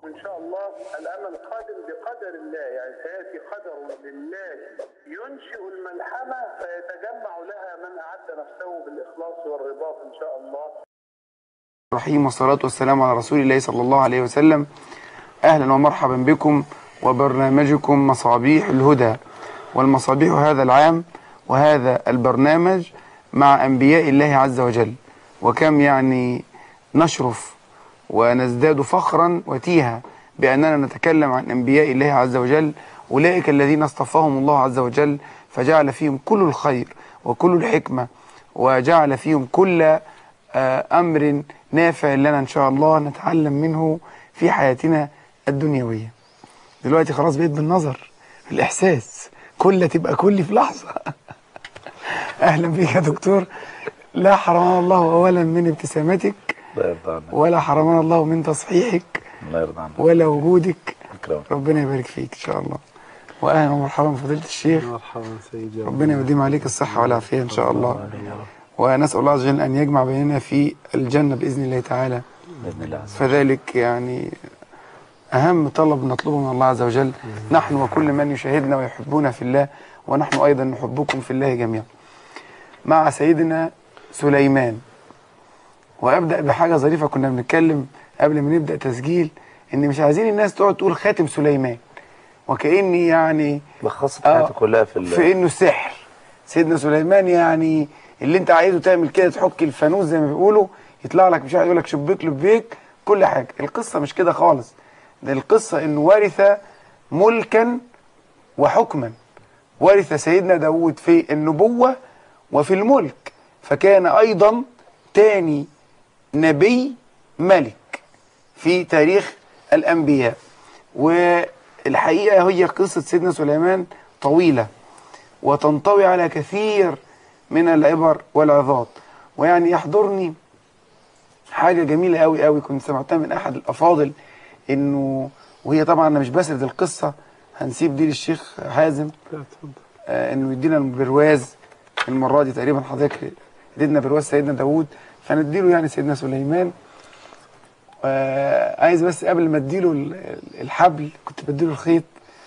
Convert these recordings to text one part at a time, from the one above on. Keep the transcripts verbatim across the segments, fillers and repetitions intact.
إن شاء الله الأمل قادم بقدر الله، يعني سيأتي قدر لله ينشئ الملحمة فيتجمع لها من أعد نفسه بالإخلاص والرباط إن شاء الله. الرحيم والصلاة والسلام على رسول الله صلى الله عليه وسلم. أهلا ومرحبا بكم وبرنامجكم مصابيح الهدى، والمصابيح هذا العام وهذا البرنامج مع أنبياء الله عز وجل. وكم يعني نشرف ونزداد فخرا وتيها بأننا نتكلم عن أنبياء الله عز وجل، أولئك الذين اصطفاهم الله عز وجل فجعل فيهم كل الخير وكل الحكمة، وجعل فيهم كل أمر نافع لنا إن شاء الله نتعلم منه في حياتنا الدنيوية. دلوقتي خلاص بقيت بالنظر، الإحساس كل تبقى كلي في لحظة. أهلا بك يا دكتور، لا حرمنا الله أولا من ابتسامتك ولا حرمنا الله من تصحيحك ولا وجودك. ربنا يبارك فيك إن شاء الله. وأهلا ومرحبا فضيلة الشيخ. مرحبا سيدي، ربنا يديم عليك الصحة والعافية إن شاء الله، ونسأل الله عز وجل أن يجمع بيننا في الجنة بإذن الله تعالى بإذن الله. فذلك يعني أهم طلب نطلبه من الله عز وجل، نحن وكل من يشاهدنا ويحبنا في الله، ونحن أيضا نحبكم في الله جميعا. مع سيدنا سليمان، وأبدأ بحاجة ظريفة. كنا بنتكلم قبل ما نبدأ تسجيل إن مش عايزين الناس تقعد تقول خاتم سليمان وكأني يعني لخصت حياتي كلها في في إنه السحر. سيدنا سليمان يعني اللي أنت عايزه تعمل كده، تحك الفانوس زي ما بيقولوا يطلع لك، مش عايز يقول لك شبيك لبيك كل حاجة. القصة مش كده خالص، ده القصة إنه ورث ملكا وحكما. ورث سيدنا داود في النبوة وفي الملك، فكان أيضا تاني نبي ملك في تاريخ الأنبياء. والحقيقة هي قصة سيدنا سليمان طويلة وتنطوي على كثير من العبر والعظات. ويعني يحضرني حاجة جميلة قوي قوي كنت سمعتها من أحد الأفاضل، إنه وهي طبعا أنا مش بسرد القصة، هنسيب دي للشيخ حازم آه إنه يدينا البرواز المرة دي. تقريبا حضرتك ادينا برواز سيدنا داود، فنديله يعني سيدنا سليمان. آه عايز بس قبل ما اديله الحبل كنت بديله الخيط.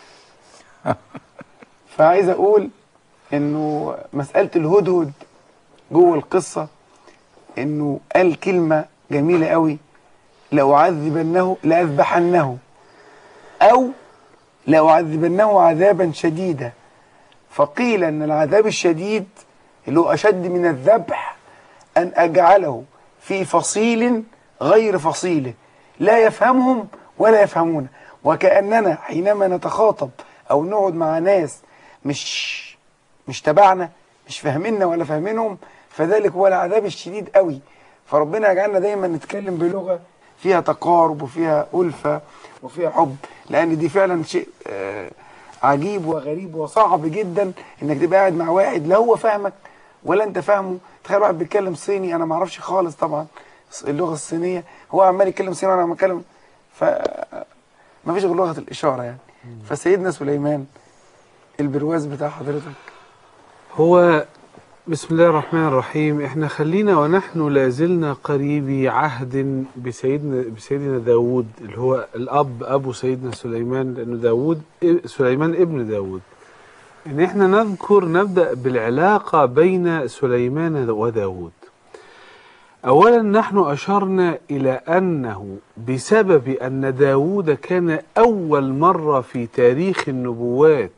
فعايز اقول انه مسألة الهدهد جوه القصة، انه قال كلمة جميلة قوي: لأعذبنه لأذبحنه او لأعذبنه عذابا شديدا. فقيل ان العذاب الشديد اللي هو اشد من الذبح ان اجعله في فصيل غير فصيله لا يفهمهم ولا يفهمون. وكأننا حينما نتخاطب او نقعد مع ناس مش مش تبعنا، مش فاهميننا ولا فاهمينهم، فذلك هو العذاب الشديد قوي. فربنا يجعلنا دايما نتكلم بلغة فيها تقارب وفيها ألفة وفيها حب، لأن دي فعلا شيء آه عجيب وغريب وصعب جدا انك تبقى قاعد مع واحد لا هو فاهمك ولا انت فاهمه. تخيل واحد بيتكلم صيني، انا ما اعرفش خالص طبعا اللغه الصينيه، هو عمال يتكلم صيني وانا عمال اتكلم، ف ما فيش غير لغه الاشاره يعني. فسيدنا سليمان البرواز بتاع حضرتك. هو بسم الله الرحمن الرحيم. احنا خلينا ونحن لازلنا قريبي عهد بسيدنا بسيدنا داود، اللي هو الاب ابو سيدنا سليمان، لانه داود سليمان ابن داود. ان احنا نذكر نبدأ بالعلاقة بين سليمان وداود. اولا نحن اشرنا الى انه بسبب ان داود كان اول مرة في تاريخ النبوات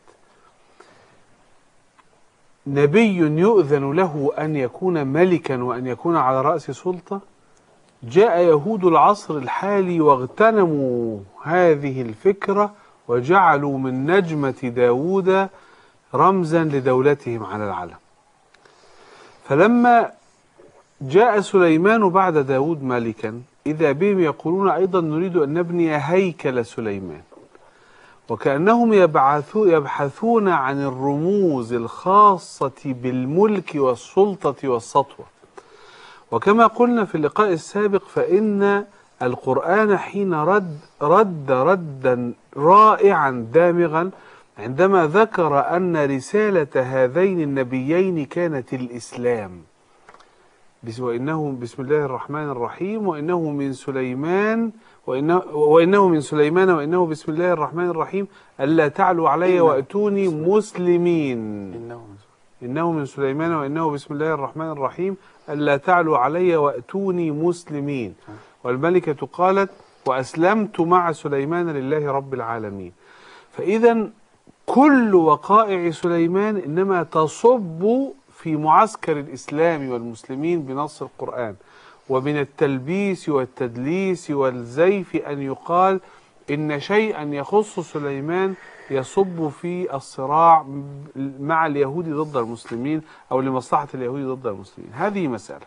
نبي يؤذن له أن يكون ملكا وأن يكون على رأس سلطة، جاء يهود العصر الحالي واغتنموا هذه الفكرة وجعلوا من نجمة داود رمزا لدولتهم على العلم. فلما جاء سليمان بعد داود ملكا، إذا بهم يقولون أيضا نريد أن نبني هيكل سليمان، وكأنهم يبحثون عن الرموز الخاصة بالملك والسلطة والسطوة. وكما قلنا في اللقاء السابق، فإن القرآن حين رد رد ردا رائعا دامغا عندما ذكر أن رسالة هذين النبيين كانت الإسلام. وإنه بسم الله الرحمن الرحيم وإنه من سليمان وإنه, وإنه من سليمان وإنه بسم الله الرحمن الرحيم ألا تعلوا علي وأتوني مسلمين. إنه إنه من سليمان وإنه بسم الله الرحمن الرحيم ألا تعلوا علي وأتوني مسلمين. والملكة قالت وأسلمت مع سليمان لله رب العالمين. فإذا كل وقائع سليمان إنما تصب في معسكر الإسلام والمسلمين بنص القرآن. ومن التلبيس والتدليس والزيف أن يقال إن شيئا يخص سليمان يصب في الصراع مع اليهود ضد المسلمين أو لمصلحة اليهود ضد المسلمين. هذه مسألة.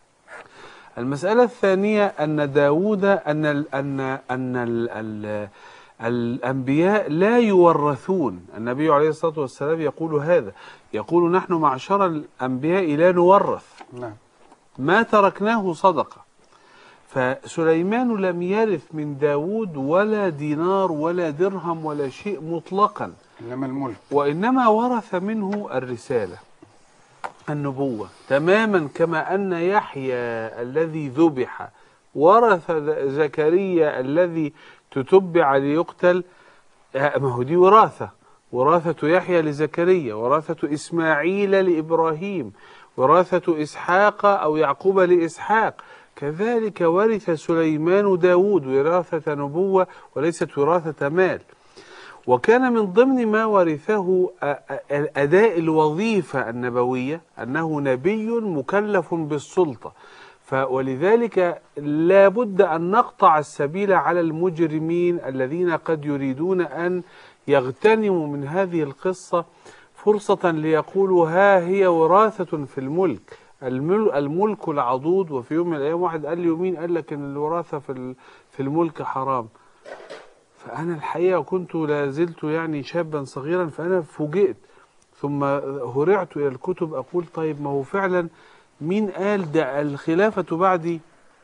المسألة الثانية أن داود أن ال أن أن ال ال الأنبياء لا يورثون. النبي عليه الصلاة والسلام يقول هذا، يقول نحن معشر الأنبياء لا نورث، نعم، ما تركناه صدقة. فسليمان لم يرث من داود ولا دينار ولا درهم ولا شيء مطلقا، إنما الملك، وإنما ورث منه الرسالة، النبوة، تماما كما أن يحيى الذي ذبح ورث زكريا الذي تتبع ليقتل. ما هو دي وراثة، وراثة يحيى لزكريا، وراثة إسماعيل لإبراهيم، وراثة إسحاق أو يعقوب لإسحاق. كذلك ورث سليمان داود وراثة نبوة وليست وراثة مال. وكان من ضمن ما ورثه أداء الوظيفة النبوية، أنه نبي مكلف بالسلطة. ولذلك لا بد أن نقطع السبيل على المجرمين الذين قد يريدون أن يغتنموا من هذه القصة فرصة ليقولوا ها هي وراثة في الملك، الملك العضوض. وفي يوم من الأيام واحد قال لي يومين قال لك إن الوراثة في في الملك حرام. فأنا الحقيقة كنت لا زلت يعني شابا صغيرا، فأنا فوجئت ثم هرعت إلى الكتب أقول طيب ما هو فعلا مين قال ده الخلافة بعد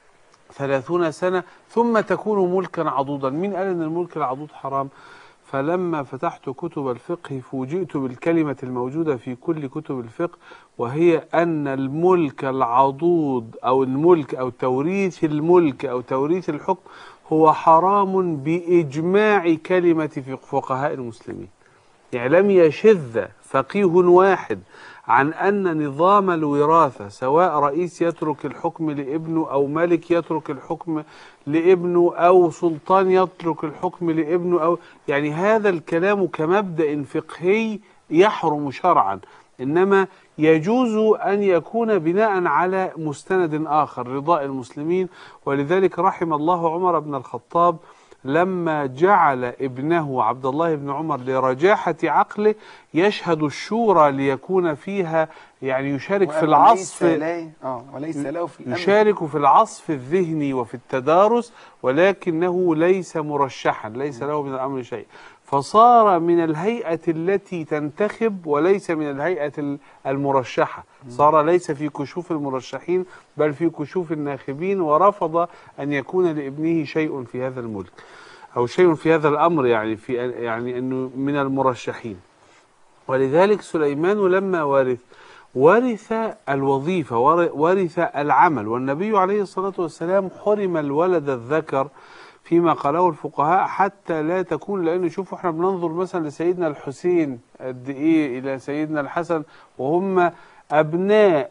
ثلاثون سنة ثم تكون ملكا عضوضا؟ مين قال إن الملك العضوض حرام؟ فلما فتحت كتب الفقه فوجئت بالكلمة الموجودة في كل كتب الفقه، وهي أن الملك العضوض أو الملك أو توريث الملك أو توريث الحكم هو حرام بإجماع كلمة فقهاء المسلمين. يعني لم يشذ فقيه واحد عن أن نظام الوراثة، سواء رئيس يترك الحكم لابنه أو ملك يترك الحكم لابنه أو سلطان يترك الحكم لابنه، أو يعني هذا الكلام كمبدأ فقهي يحرم شرعا، إنما يجوز أن يكون بناء على مستند آخر رضاء المسلمين. ولذلك رحم الله عمر بن الخطاب لما جعل ابنه عبد الله بن عمر لرجاحة عقله يشهد الشورى ليكون فيها يعني يشارك في العصف اه وليس له في الأمر. يشارك في العصف الذهني وفي التدارس، ولكنه ليس مرشحا، ليس له من الأمر شيء، فصار من الهيئة التي تنتخب وليس من الهيئة المرشحة، صار ليس في كشوف المرشحين بل في كشوف الناخبين، ورفض أن يكون لابنه شيء في هذا الملك أو شيء في هذا الأمر، يعني في يعني أنه من المرشحين. ولذلك سليمان لما ورث ورث الوظيفة، ورث العمل. والنبي عليه الصلاة والسلام حرم الولد الذكر فيما قاله الفقهاء حتى لا تكون، لأنه شوفوا احنا بننظر مثلا لسيدنا الحسين قد ايه إلى سيدنا الحسن وهم أبناء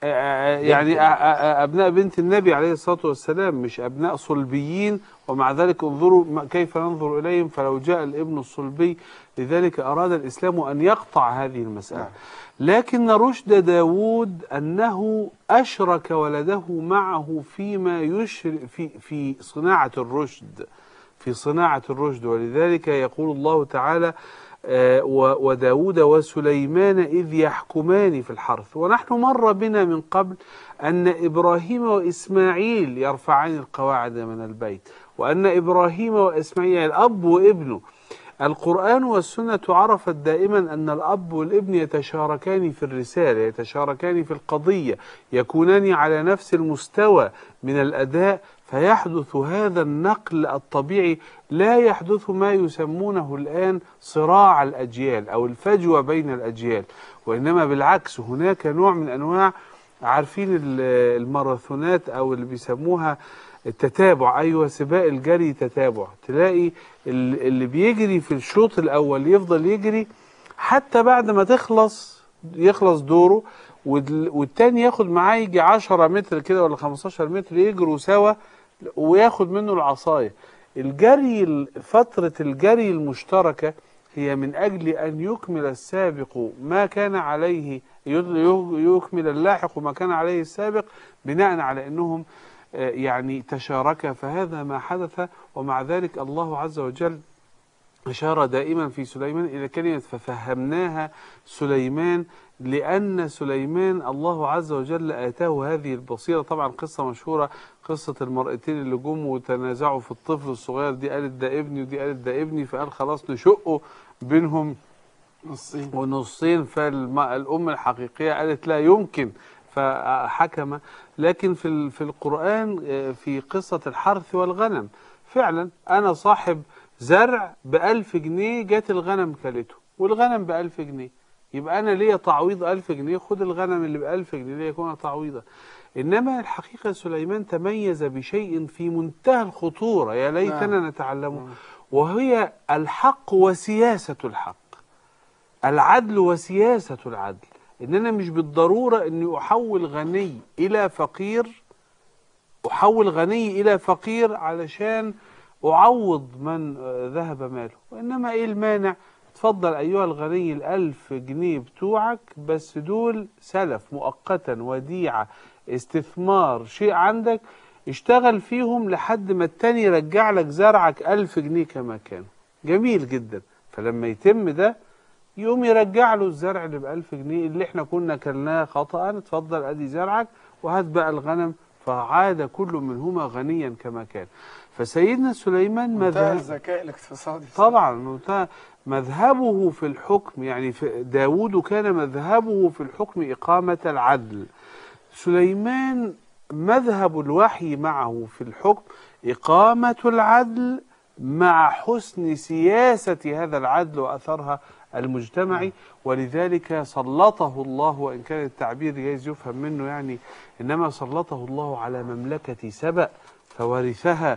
يعني أبناء بنت النبي عليه الصلاة والسلام، مش أبناء صلبيين، ومع ذلك انظروا كيف ننظر إليهم فلو جاء الابن الصلبي. لذلك أراد الإسلام أن يقطع هذه المسألة. لكن رشد داود أنه أشرك ولده معه فيما يشر في في صناعة الرشد في صناعة الرشد. ولذلك يقول الله تعالى آه وداود وسليمان إذ يحكمان في الحرث. ونحن مر بنا من قبل أن إبراهيم وإسماعيل يرفعان القواعد من البيت، وأن إبراهيم وإسماعيل الأب وابنه. القرآن والسنة عرفت دائما أن الأب والابن يتشاركان في الرسالة، يتشاركان في القضية، يكونان على نفس المستوى من الأداء، فيحدث هذا النقل الطبيعي، لا يحدث ما يسمونه الآن صراع الأجيال أو الفجوة بين الأجيال، وإنما بالعكس هناك نوع من أنواع عارفين ال- الماراثونات او اللي بيسموها التتابع، ايوه سباق الجري تتابع، تلاقي ال- اللي بيجري في الشوط الاول يفضل يجري حتى بعد ما تخلص يخلص دوره، وال- والتاني ياخد معاه يجي عشرة متر كده ولا خمستاشر متر يجروا سوا وياخد منه العصاية. الجري ال- فترة الجري المشتركة هي من أجل أن يكمل السابق ما كان عليه، يكمل اللاحق ما كان عليه السابق، بناء على أنهم آه، يعني تشاركا. فهذا ما حدث. ومع ذلك الله عز وجل أشار دائما في سليمان إلى كلمة ففهمناها سليمان، لأن سليمان الله عز وجل آتاه هذه البصيرة. طبعا قصة مشهورة، قصة المرأتين اللي جم وتنازعوا في الطفل الصغير، دي قالت ده ابني ودي قالت ده ابني، فقال خلاص نشقه بينهم نصين ونصين. فالأم الحقيقية قالت لا يمكن، فحكم. لكن في في القرآن في قصة الحرث والغنم فعلا أنا صاحب زرع بألف جنيه، جات الغنم كلته والغنم بألف جنيه، يبقى أنا ليا تعويض ألف جنيه، خد الغنم اللي بألف جنيه ليا يكون تعويضا. إنما الحقيقة سليمان تميز بشيء في منتهى الخطورة، يا ليتنا نتعلمه، وهي الحق وسياسة الحق، العدل وسياسة العدل. إن أنا مش بالضرورة أني أحول غني إلى فقير، أحول غني إلى فقير علشان أعوض من ذهب ماله، وإنما إيه المانع؟ تفضل أيها الغني الألف جنيه بتوعك، بس دول سلف مؤقتا، وديعة، استثمار، شيء عندك اشتغل فيهم لحد ما التاني يرجع لك زرعك ألف جنيه كما كان. جميل جدا. فلما يتم ده يقوم يرجع له الزرع اللي بألف جنيه اللي احنا كنا كلناه خطأ، اتفضل ادي زرعك وهات بقى الغنم. فعاد كل منهما غنيا كما كان. فسيدنا سليمان منتهى مذهب الذكاء الاقتصادي طبعا منتهى مذهبه في الحكم، يعني في داود كان مذهبه في الحكم إقامة العدل. سليمان مذهب الوحي معه في الحكم إقامة العدل مع حسن سياسة هذا العدل وأثرها المجتمعي. ولذلك سلطه الله، وإن كان التعبير جايز يفهم منه يعني، إنما سلطه الله على مملكة سبأ فورثها،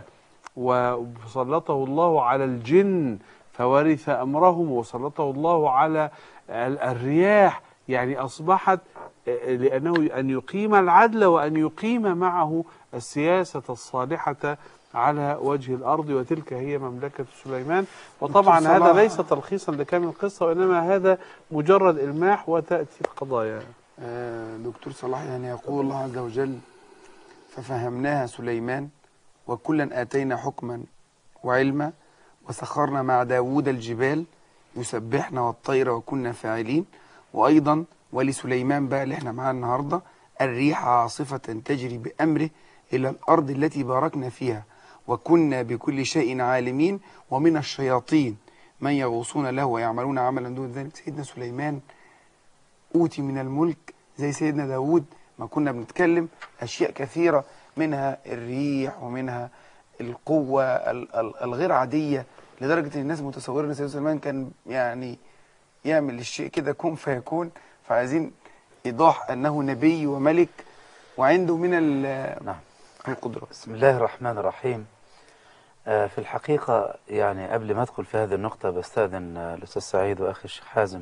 وسلطه الله على الجن فورث أمرهم، وسلطه الله على الرياح، يعني أصبحت لأنه أن يقيم العدل وأن يقيم معه السياسة الصالحة على وجه الأرض، وتلك هي مملكة سليمان. وطبعا هذا ليس تلخيصا لكامل القصة، وإنما هذا مجرد إلماح وتأتي القضايا. آه دكتور صلاح، يعني يقول الله عز وجل ففهمناها سليمان وكلا آتينا حكما وعلما وسخرنا مع داود الجبال يسبحنا والطير وكنا فاعلين. وأيضا ولسليمان بقى اللي احنا معاه النهاردة الريح عاصفة تجري بأمره إلى الأرض التي باركنا فيها وكنا بكل شيء عالمين ومن الشياطين من يغوصون له ويعملون عملا دون ذلك. سيدنا سليمان أوتي من الملك زي سيدنا داود، ما كنا بنتكلم أشياء كثيرة، منها الريح ومنها القوة الغير عادية، لدرجة أن الناس متصورة أن سيدنا سليمان كان يعني يعمل الشيء كده كن فيكون. فعايزين إيضاح أنه نبي وملك وعنده من نعم القدرة. بسم الله الرحمن الرحيم. آه في الحقيقة يعني قبل ما أدخل في هذه النقطة بستأذن آه الأستاذ سعيد وأخي الشيخ حازم،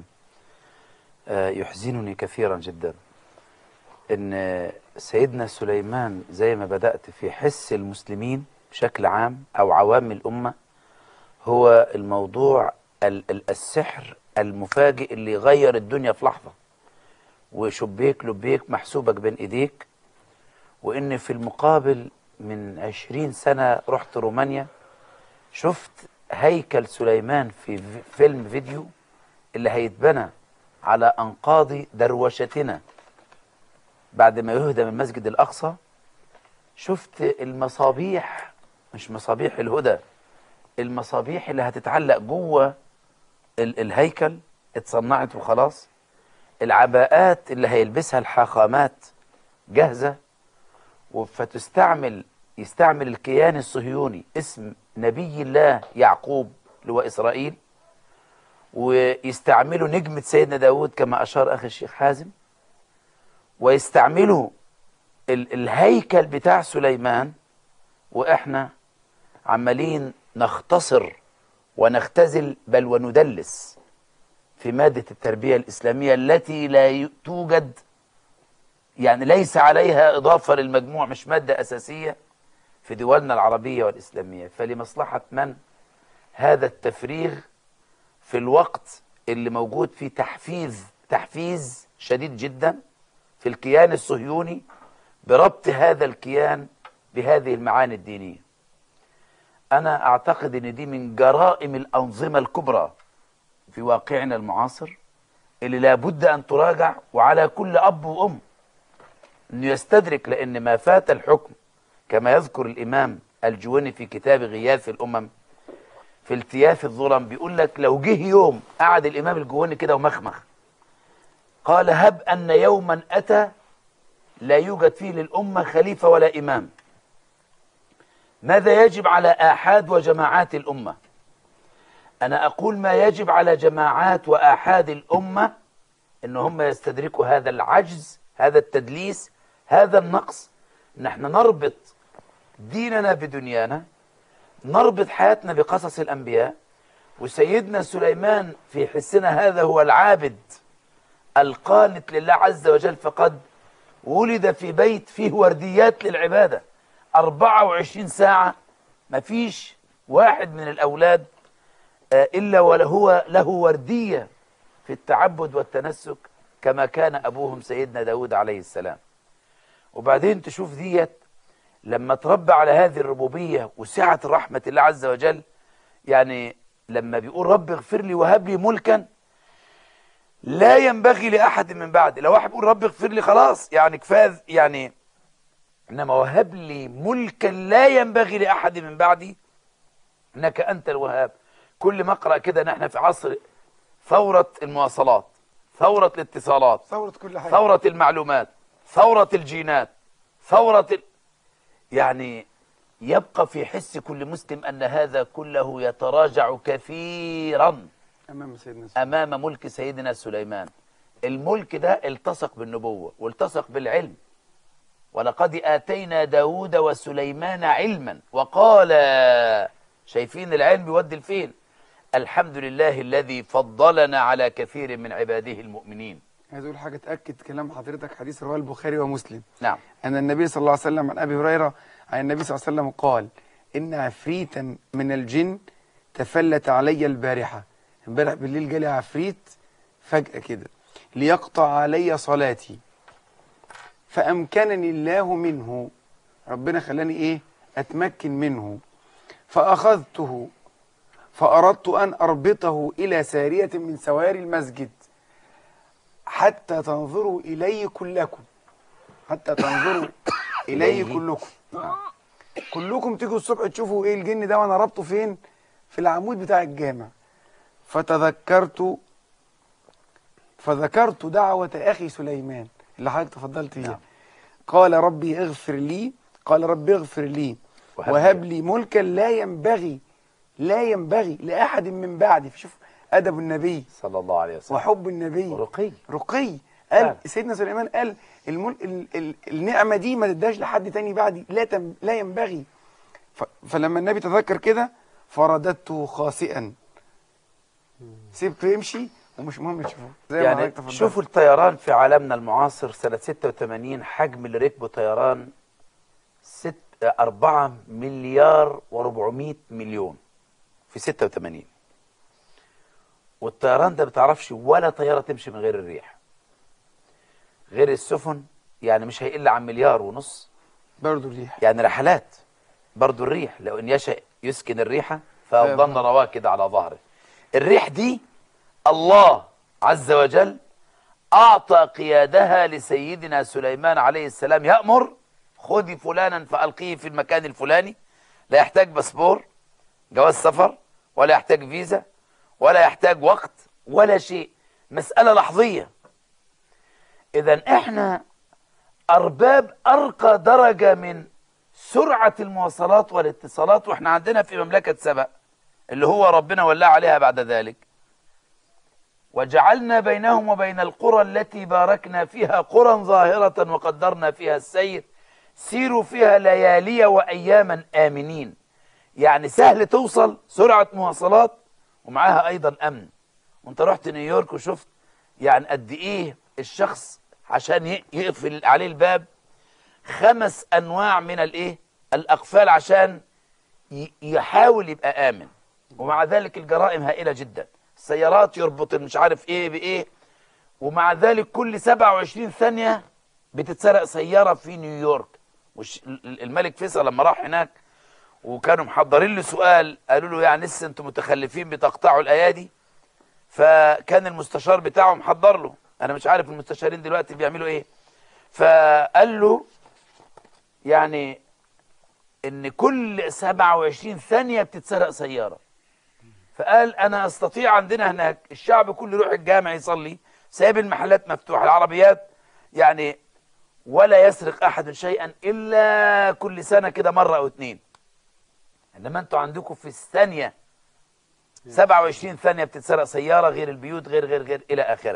آه يحزنني كثيرا جدا أن سيدنا سليمان زي ما بدأت في حس المسلمين بشكل عام أو عوام الأمة هو الموضوع السحر المفاجئ اللي يغير الدنيا في لحظة، وشبيك لبيك محسوبك بين إيديك. وإن في المقابل من عشرين سنة رحت رومانيا، شفت هيكل سليمان في فيلم فيديو اللي هيتبنى على أنقاض دروشتنا بعد ما يهدم المسجد الأقصى. شفت المصابيح، مش مصابيح الهدى، المصابيح اللي هتتعلق جوه ال الهيكل اتصنعت وخلاص. العباءات اللي هيلبسها الحاخامات جاهزة، فتستعمل يستعمل الكيان الصهيوني اسم نبي الله يعقوب اللي هو إسرائيل، ويستعملوا نجمة سيدنا داود كما أشار أخي الشيخ حازم، ويستعملوا ال الهيكل بتاع سليمان، وإحنا عمالين نختصر ونختزل بل وندلس في مادة التربية الإسلامية التي لا توجد، يعني ليس عليها إضافة للمجموع، مش مادة أساسية في دولنا العربية والإسلامية. فلمصلحة من هذا التفريغ في الوقت اللي موجود فيه تحفيز تحفيز شديد جدا في الكيان الصهيوني بربط هذا الكيان بهذه المعاني الدينية؟ أنا أعتقد أن دي من جرائم الأنظمة الكبرى في واقعنا المعاصر اللي لابد أن تراجع، وعلى كل أب وأم أنه يستدرك، لأن ما فات الحكم كما يذكر الإمام الجويني في كتاب غياث الأمم في التياث الظلم، بيقول لك لو جه يوم قعد الإمام الجويني كده ومخمخ قال هب أن يوما أتى لا يوجد فيه للأمة خليفة ولا إمام، ماذا يجب على آحاد وجماعات الأمة؟ أنا أقول ما يجب على جماعات وآحاد الأمة إن هم يستدركوا هذا العجز، هذا التدليس، هذا النقص. نحن نربط ديننا بدنيانا، نربط حياتنا بقصص الأنبياء، وسيدنا سليمان في حسنا هذا هو العابد القانت لله عز وجل، فقد ولد في بيت فيه ورديات للعبادة أربعة وعشرين ساعة، ما فيش واحد من الأولاد إلا وهو له وردية في التعبد والتنسك كما كان أبوهم سيدنا داود عليه السلام. وبعدين تشوف ديت لما تربى على هذه الربوبية وسعة رحمة الله عز وجل، يعني لما بيقول رب اغفر لي وهب لي ملكا لا ينبغي لأحد من بعدي، لو واحد بيقول رب اغفر لي خلاص يعني كفاية يعني، إنما وهب لي ملكا لا ينبغي لأحد من بعدي إنك أنت الوهاب. كل ما أقرأ كده نحن في عصر ثورة المواصلات، ثورة الاتصالات، ثورة كل حاجة، ثورة المعلومات، ثورة الجينات، ثورة ال... يعني يبقى في حس كل مسلم أن هذا كله يتراجع كثيرا أمام سيدنا سليمان. أمام ملك سيدنا سليمان. الملك ده التصق بالنبوة والتصق بالعلم، ولقد آتينا داود وسليمان علما وقال، شايفين العلم يودي لفين؟ الحمد لله الذي فضلنا على كثير من عباده المؤمنين. عايز اقول حاجه تاكد كلام حضرتك، حديث رواه البخاري ومسلم. نعم. ان النبي صلى الله عليه وسلم عن ابي هريره عن النبي صلى الله عليه وسلم قال: ان عفريتا من الجن تفلت علي البارحه، امبارح بالليل جالي عفريت فجاه كده ليقطع علي صلاتي، فامكنني الله منه، ربنا خلاني ايه اتمكن منه، فاخذته فاردت ان اربطه الى ساريه من سواري المسجد حتى تنظروا إلي كلكم، حتى تنظروا إلي كلكم، كلكم تيجوا الصبح تشوفوا إيه الجن ده وأنا ربطه فين؟ في العمود بتاع الجامع. فتذكرت فذكرت دعوة أخي سليمان اللي حضرتك تفضلت فيها. قال ربي اغفر لي قال ربي اغفر لي وهب لي ملكا لا ينبغي لا ينبغي لأحد من بعدي. شوف أدب النبي صلى الله عليه وسلم وحب النبي، رقي رقي. قال آه. سيدنا سليمان قال المل... ال... ال... النعمة دي ما تداش لحد تاني بعدي، لا تم... لا ينبغي. ف... فلما النبي تذكر كده فرددته خاسئا، سيبته يمشي ومش مهم تشوفوه. زي يعني ما شوفوا الطيران في عالمنا المعاصر سنة ستة وثمانين، حجم اللي ركبوا طيران ست أربعة مليار وأربعمائة مليون في ستة وثمانين، والطيران ده بتعرفش ولا طيارة تمشي من غير الريح، غير السفن يعني مش هيقل عن مليار ونص برضه الريح، يعني رحلات برضه الريح، لو ان يشاء يسكن الريح فأظن رواكد على ظهره. الريح دي الله عز وجل أعطى قيادها لسيدنا سليمان عليه السلام، يأمر خذي فلانا فألقيه في المكان الفلاني، لا يحتاج باسبور جواز سفر ولا يحتاج فيزا ولا يحتاج وقت ولا شيء، مسألة لحظية. إذن إحنا أرباب أرقى درجة من سرعة المواصلات والاتصالات، وإحنا عندنا في مملكة سبأ اللي هو ربنا ولى عليها بعد ذلك وجعلنا بينهم وبين القرى التي باركنا فيها قرى ظاهرة وقدرنا فيها السير سيروا فيها ليالي وأياما آمنين. يعني سهل توصل، سرعة مواصلات، ومعاها أيضا أمن. وانت رحت نيويورك وشفت يعني قد إيه الشخص عشان يقفل عليه الباب خمس أنواع من الإيه الأقفال عشان يحاول يبقى آمن. ومع ذلك الجرائم هائلة جدا، السيارات يربط مش عارف إيه بإيه، ومع ذلك كل سبعة وعشرين ثانية بتتسرق سيارة في نيويورك. مش الملك فيصل لما راح هناك وكانوا محضرين له سؤال، قالوا له يعني لسه انتم متخلفين بتقطعوا الايادي؟ فكان المستشار بتاعه محضر له، انا مش عارف المستشارين دلوقتي بيعملوا ايه، فقال له يعني ان كل سبعة وعشرين ثانية بتتسرق سيارة. فقال انا استطيع عندنا هناك الشعب كله يروح الجامع يصلي، سايب المحلات مفتوحة، العربيات يعني ولا يسرق احد شيئا الا كل سنة كده مرة او اتنين. انما انتوا عندكم في الثانية سبعة وعشرين ثانية بتتسرق سيارة، غير البيوت، غير غير غير الى اخره.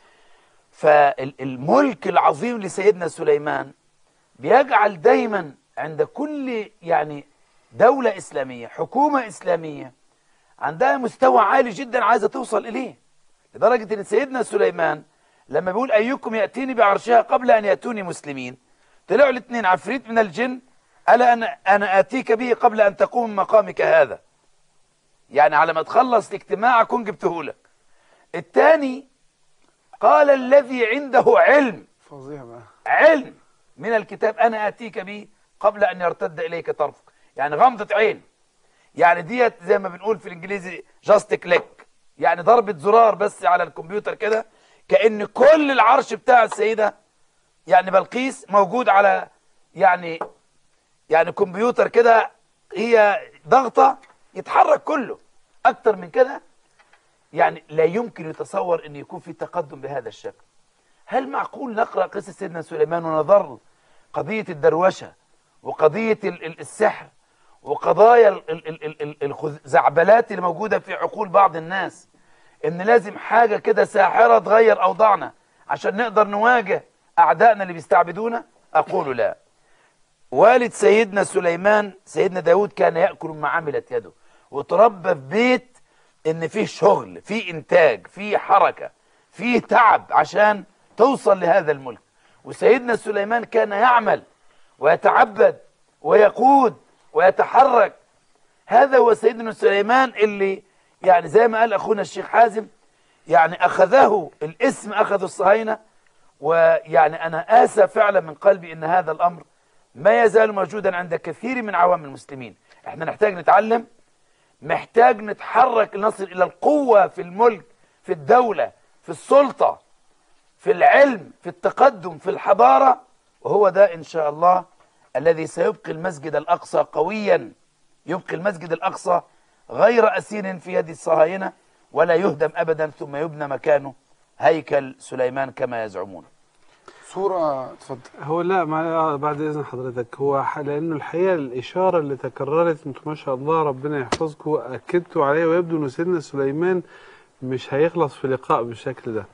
فالملك العظيم لسيدنا سليمان بيجعل دايما عند كل يعني دولة اسلامية، حكومة اسلامية عندها مستوى عالي جدا عايزة توصل اليه، لدرجة ان سيدنا سليمان لما بيقول ايكم يأتيني بعرشها قبل ان يأتوني مسلمين، طلعوا الاثنين عفريت من الجن، ألا أنا, أنا آتيك به قبل أن تقوم من مقامك هذا، يعني على ما تخلص الاجتماع أكون جبته لك. الثاني قال الذي عنده علم فظيع بقى، علم من الكتاب أنا آتيك به قبل أن يرتد إليك طرفك، يعني غمضة عين، يعني ديت زي ما بنقول في الإنجليزي جاست كليك، يعني ضربة زرار بس على الكمبيوتر كده، كأن كل العرش بتاع السيدة يعني بلقيس موجود على يعني يعني كمبيوتر كده، هي ضغطة يتحرك كله. أكتر من كده يعني لا يمكن يتصور أن يكون في تقدم بهذا الشكل. هل معقول نقرأ قصة سيدنا سليمان ونظر قضية الدروشة وقضية السحر وقضايا الزعبلات اللي موجودة في عقول بعض الناس، إن لازم حاجة كده ساحرة تغير أوضاعنا عشان نقدر نواجه أعدائنا اللي بيستعبدونا؟ أقول لا. والد سيدنا سليمان سيدنا داود كان يأكل ما عملت يده، وتربى في بيت ان فيه شغل، فيه انتاج، فيه حركة، فيه تعب عشان توصل لهذا الملك. وسيدنا سليمان كان يعمل ويتعبد ويقود ويتحرك. هذا هو سيدنا سليمان اللي يعني زي ما قال اخونا الشيخ حازم، يعني اخذه الاسم، اخذ الصهاينة. ويعني انا اسى فعلا من قلبي ان هذا الامر ما يزال موجودا عند كثير من عوام المسلمين. احنا نحتاج نتعلم، محتاج نتحرك لنصل الى القوة في الملك، في الدولة، في السلطة، في العلم، في التقدم، في الحضارة. وهو ده ان شاء الله الذي سيبقي المسجد الاقصى قويا، يبقي المسجد الاقصى غير اسير في يد الصهاينة، ولا يهدم ابدا ثم يبنى مكانه هيكل سليمان كما يزعمون. صورة اتفضل. هو لا مع بعد اذن حضرتك، هو لانه الحقيقه الاشاره اللي تكررت انتم ما شاء الله ربنا يحفظكم اكدتوا عليها، ويبدو ان سيدنا سليمان مش هيخلص في لقاء بالشكل ده.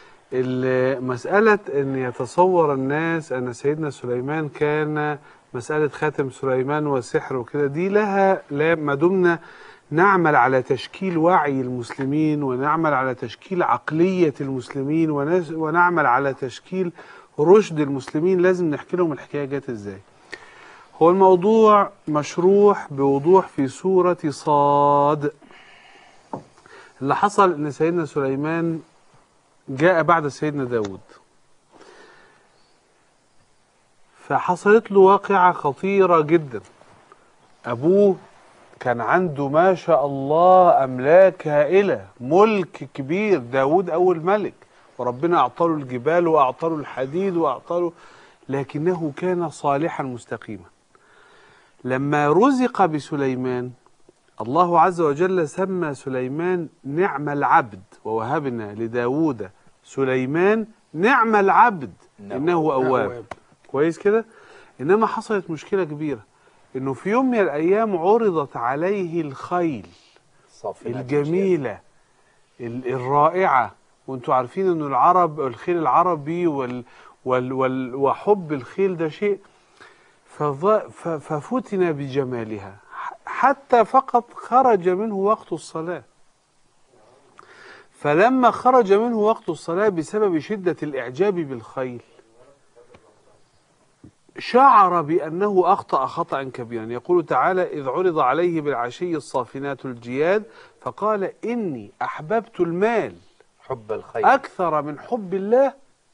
مساله ان يتصور الناس ان سيدنا سليمان كان مساله خاتم سليمان والسحر وكده، دي لها لا، ما دمنا نعمل على تشكيل وعي المسلمين، ونعمل على تشكيل عقليه المسلمين، ونعمل على تشكيل رشد المسلمين، لازم نحكي لهم الحكايه جت ازاي. هو الموضوع مشروح بوضوح في سورة صاد. اللي حصل ان سيدنا سليمان جاء بعد سيدنا داود، فحصلت له واقعة خطيرة جدا. ابوه كان عنده ما شاء الله املاك هائلة، ملك كبير، داود اول ملك، وربنا أعطاله الجبال وأعطاله الحديد وأعطاله، لكنه كان صالحا مستقيما. لما رزق بسليمان الله عز وجل سمى سليمان نعم العبد، ووهبنا لداود سليمان نعم العبد إنه أواب. كويس كده؟ إنما حصلت مشكلة كبيرة، إنه في يوم من الأيام عرضت عليه الخيل الجميلة الرائعة وانتوا عارفين انه العرب الخيل العربي وال وال وال وحب الخيل ده شيء، ففتن بجمالها حتى فقط خرج منه وقت الصلاة. فلما خرج منه وقت الصلاة بسبب شدة الإعجاب بالخيل شعر بأنه أخطأ خطأ كبيرا. يقول تعالى: إذ عرض عليه بالعشي الصافنات الجياد فقال إني أحببت المال حب الخير أكثر من حب الله،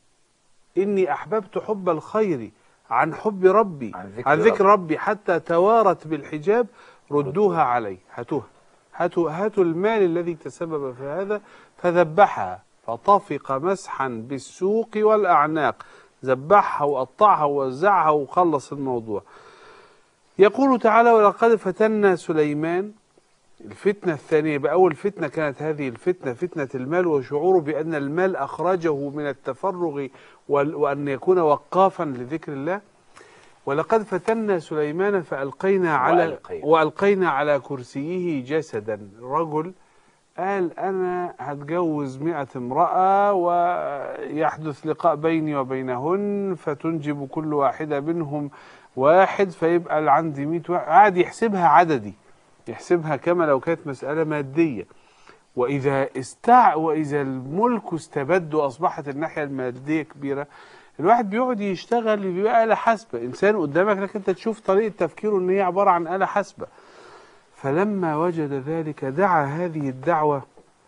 إني أحببت حب الخير عن حب ربي عن ذكر, عن ذكر رب. ربي حتى توارت بالحجاب ردوها علي، هاتوها هاتوا هاتوا المال الذي تسبب في هذا. فذبحها فطفق مسحا بالسوق والأعناق، ذبحها وقطعها ووزعها وخلص الموضوع. يقول تعالى: ولقد فتنا سليمان. الفتنة الثانية بأول فتنة كانت هذه الفتنة فتنة المال وشعوره بأن المال أخرجه من التفرغ وأن يكون وقافا لذكر الله. ولقد فتنا سليمان فألقينا على وألقينا, وألقينا على كرسيه جسدا. الرجل قال: أنا هتجوز مئة امرأة ويحدث لقاء بيني وبينهن فتنجب كل واحدة منهم واحد فيبقى اللي عندي مئة واحد. قاعد يحسبها عددي، يحسبها كما لو كانت مسألة مادية. وإذا استع وإذا الملك استبد وأصبحت الناحية المادية كبيرة، الواحد بيقعد يشتغل بيبقى آلة حاسبة. إنسان قدامك لكن أنت تشوف طريقة تفكيره إن هي عبارة عن آلة حاسبة. فلما وجد ذلك دعا هذه الدعوة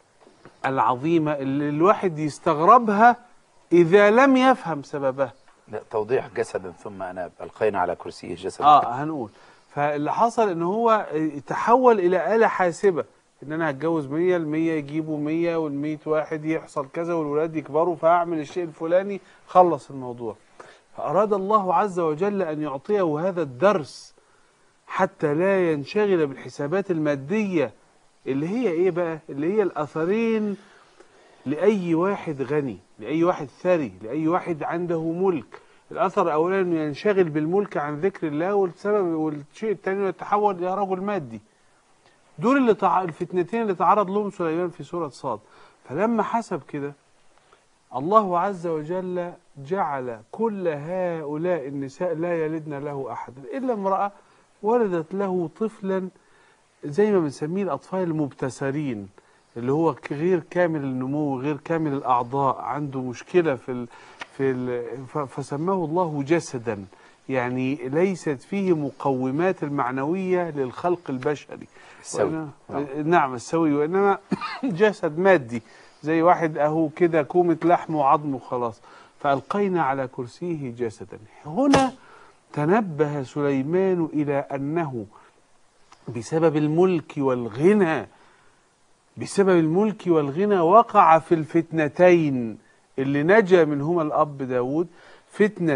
العظيمة اللي الواحد يستغربها إذا لم يفهم سببها. لا، توضيح جسدا ثم أناب، ألقينا على كرسيه جسدا. آه هنقول. فاللي حصل إن هو تحول إلى آلة حاسبة، إن أنا هتجوز مية، المية يجيبوا مية، والمية واحد يحصل كذا، والولاد يكبروا فأعمل الشيء الفلاني، خلص الموضوع. فأراد الله عز وجل أن يعطيه هذا الدرس حتى لا ينشغل بالحسابات المادية اللي هي إيه بقى؟ اللي هي الأثرين لأي واحد غني، لأي واحد ثري، لأي واحد عنده ملك. الأثر الأولاني أنه ينشغل بالملك عن ذكر الله، والسبب والشيء الثاني يتحول إلى رجل مادي. دول اللي تع... الفتنتين اللي تعرض لهم سليمان في سورة صاد. فلما حسب كده الله عز وجل جعل كل هؤلاء النساء لا يلدن له أحدا إلا امرأة ولدت له طفلا زي ما بنسميه الأطفال المبتسرين، اللي هو غير كامل النمو، غير كامل الأعضاء، عنده مشكلة في ال في ال فسماه الله جسدا، يعني ليست فيه مقومات المعنوية للخلق البشري السوي. نعم السوي، وإنما جسد مادي زي واحد أهو كده كومة لحم وعظم وخلاص. فألقينا على كرسيه جسدا. هنا تنبه سليمان إلى أنه بسبب الملك والغنى بسبب الملك والغنى وقع في الفتنتين اللي نجا منهما الأب داود، فتنة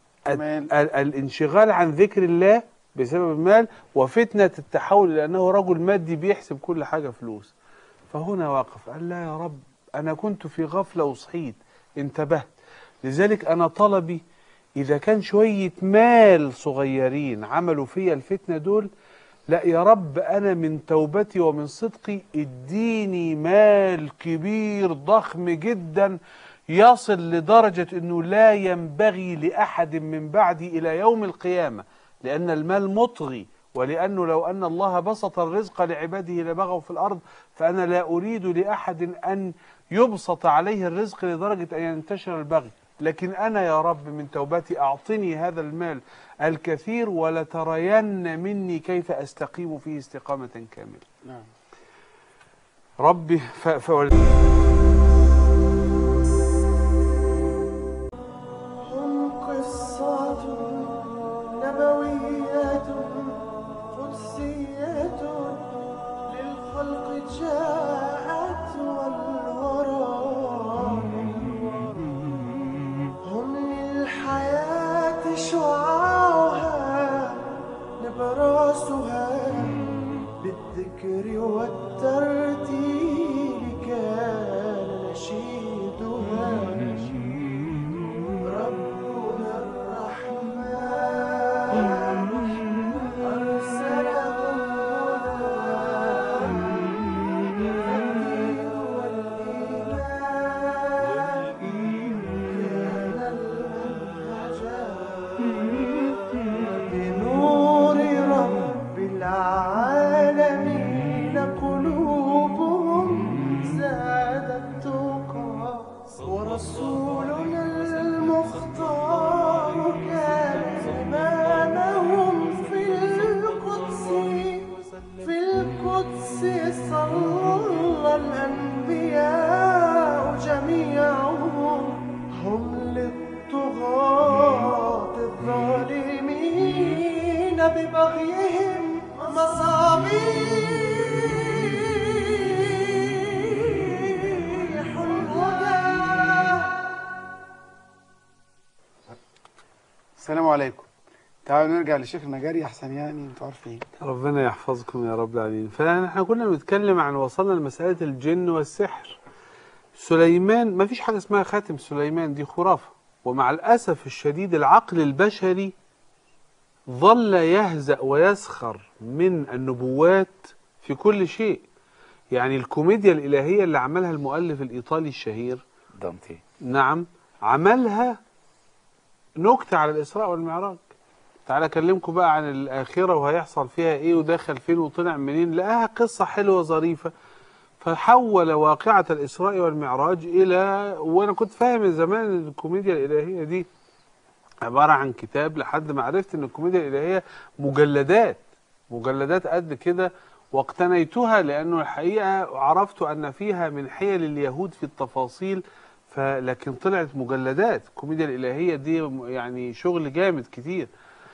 الانشغال عن ذكر الله بسبب المال، وفتنة التحول لأنه رجل مادي بيحسب كل حاجة فلوس. فهنا وقف قال: لا يا رب، أنا كنت في غفلة وصحيت، انتبهت. لذلك أنا طلبي إذا كان شوية مال صغيرين عملوا فيا الفتنة دول، لا يا رب، أنا من توبتي ومن صدقي اديني مال كبير ضخم جدا يصل لدرجة أنه لا ينبغي لأحد من بعدي إلى يوم القيامة، لأن المال مطغي، ولأنه لو أن الله بسط الرزق لعباده لبغوا في الأرض، فأنا لا أريد لأحد أن يبسط عليه الرزق لدرجة أن ينتشر البغي. لكن أنا يا رب من توبتي أعطني هذا المال الكثير ولترين مني كيف أستقيم فيه استقامة كاملة. نعم. ربي ف... ف... هم قصة نبوية قدسية للخلق جاءت والورى، هم للحياة شعاعها نبراسها، بالذكر والترتيل كان نشيدها. ربنا الرحمن أرسله الهدى، فالدين والإيمان القدس صلى الأنبياء جميعهم هم للطغاة الظالمين ببغيهم مصابيح الهدى. السلام عليكم. تعالوا نرجع لشيخنا جاري احسن، يعني انتوا عارفين. ربنا يحفظكم يا رب العالمين. فاحنا كنا بنتكلم عن وصلنا لمسألة الجن والسحر. سليمان ما فيش حاجة اسمها خاتم سليمان، دي خرافة. ومع الأسف الشديد العقل البشري ظل يهزأ ويسخر من النبوات في كل شيء. يعني الكوميديا الإلهية اللي عملها المؤلف الإيطالي الشهير دانتي، نعم، عملها نكتة على الإسراء والمعراج. تعالى أكلمكم بقى عن الآخرة وهيحصل فيها إيه ودخل فين وطلع منين. لقاها قصة حلوة ظريفة، فحول واقعة الإسراء والمعراج إلى، وأنا كنت فاهم من زمان إن الكوميديا الإلهية دي عبارة عن كتاب، لحد ما عرفت إن الكوميديا الإلهية مجلدات مجلدات قد كده، واقتنيتها لأنه الحقيقة عرفت أن فيها من حيل اليهود في التفاصيل، فلكن طلعت مجلدات. الكوميديا الإلهية دي يعني شغل جامد كتير.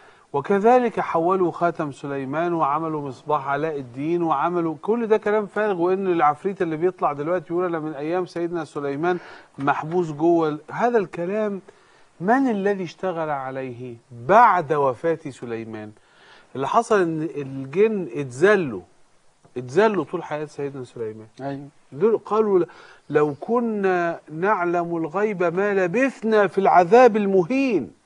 وكذلك حولوا خاتم سليمان وعملوا مصباح علاء الدين وعملوا كل ده كلام فارغ، وان العفريت اللي بيطلع دلوقتي يقول انا من ايام سيدنا سليمان محبوس جوه. هذا الكلام من الذي اشتغل عليه بعد وفاة سليمان؟ اللي حصل ان الجن اتذلوا اتذلوا طول حياة سيدنا سليمان. ايوه، دول قالوا لو كنا نعلم الغيب ما لبثنا في العذاب المهين.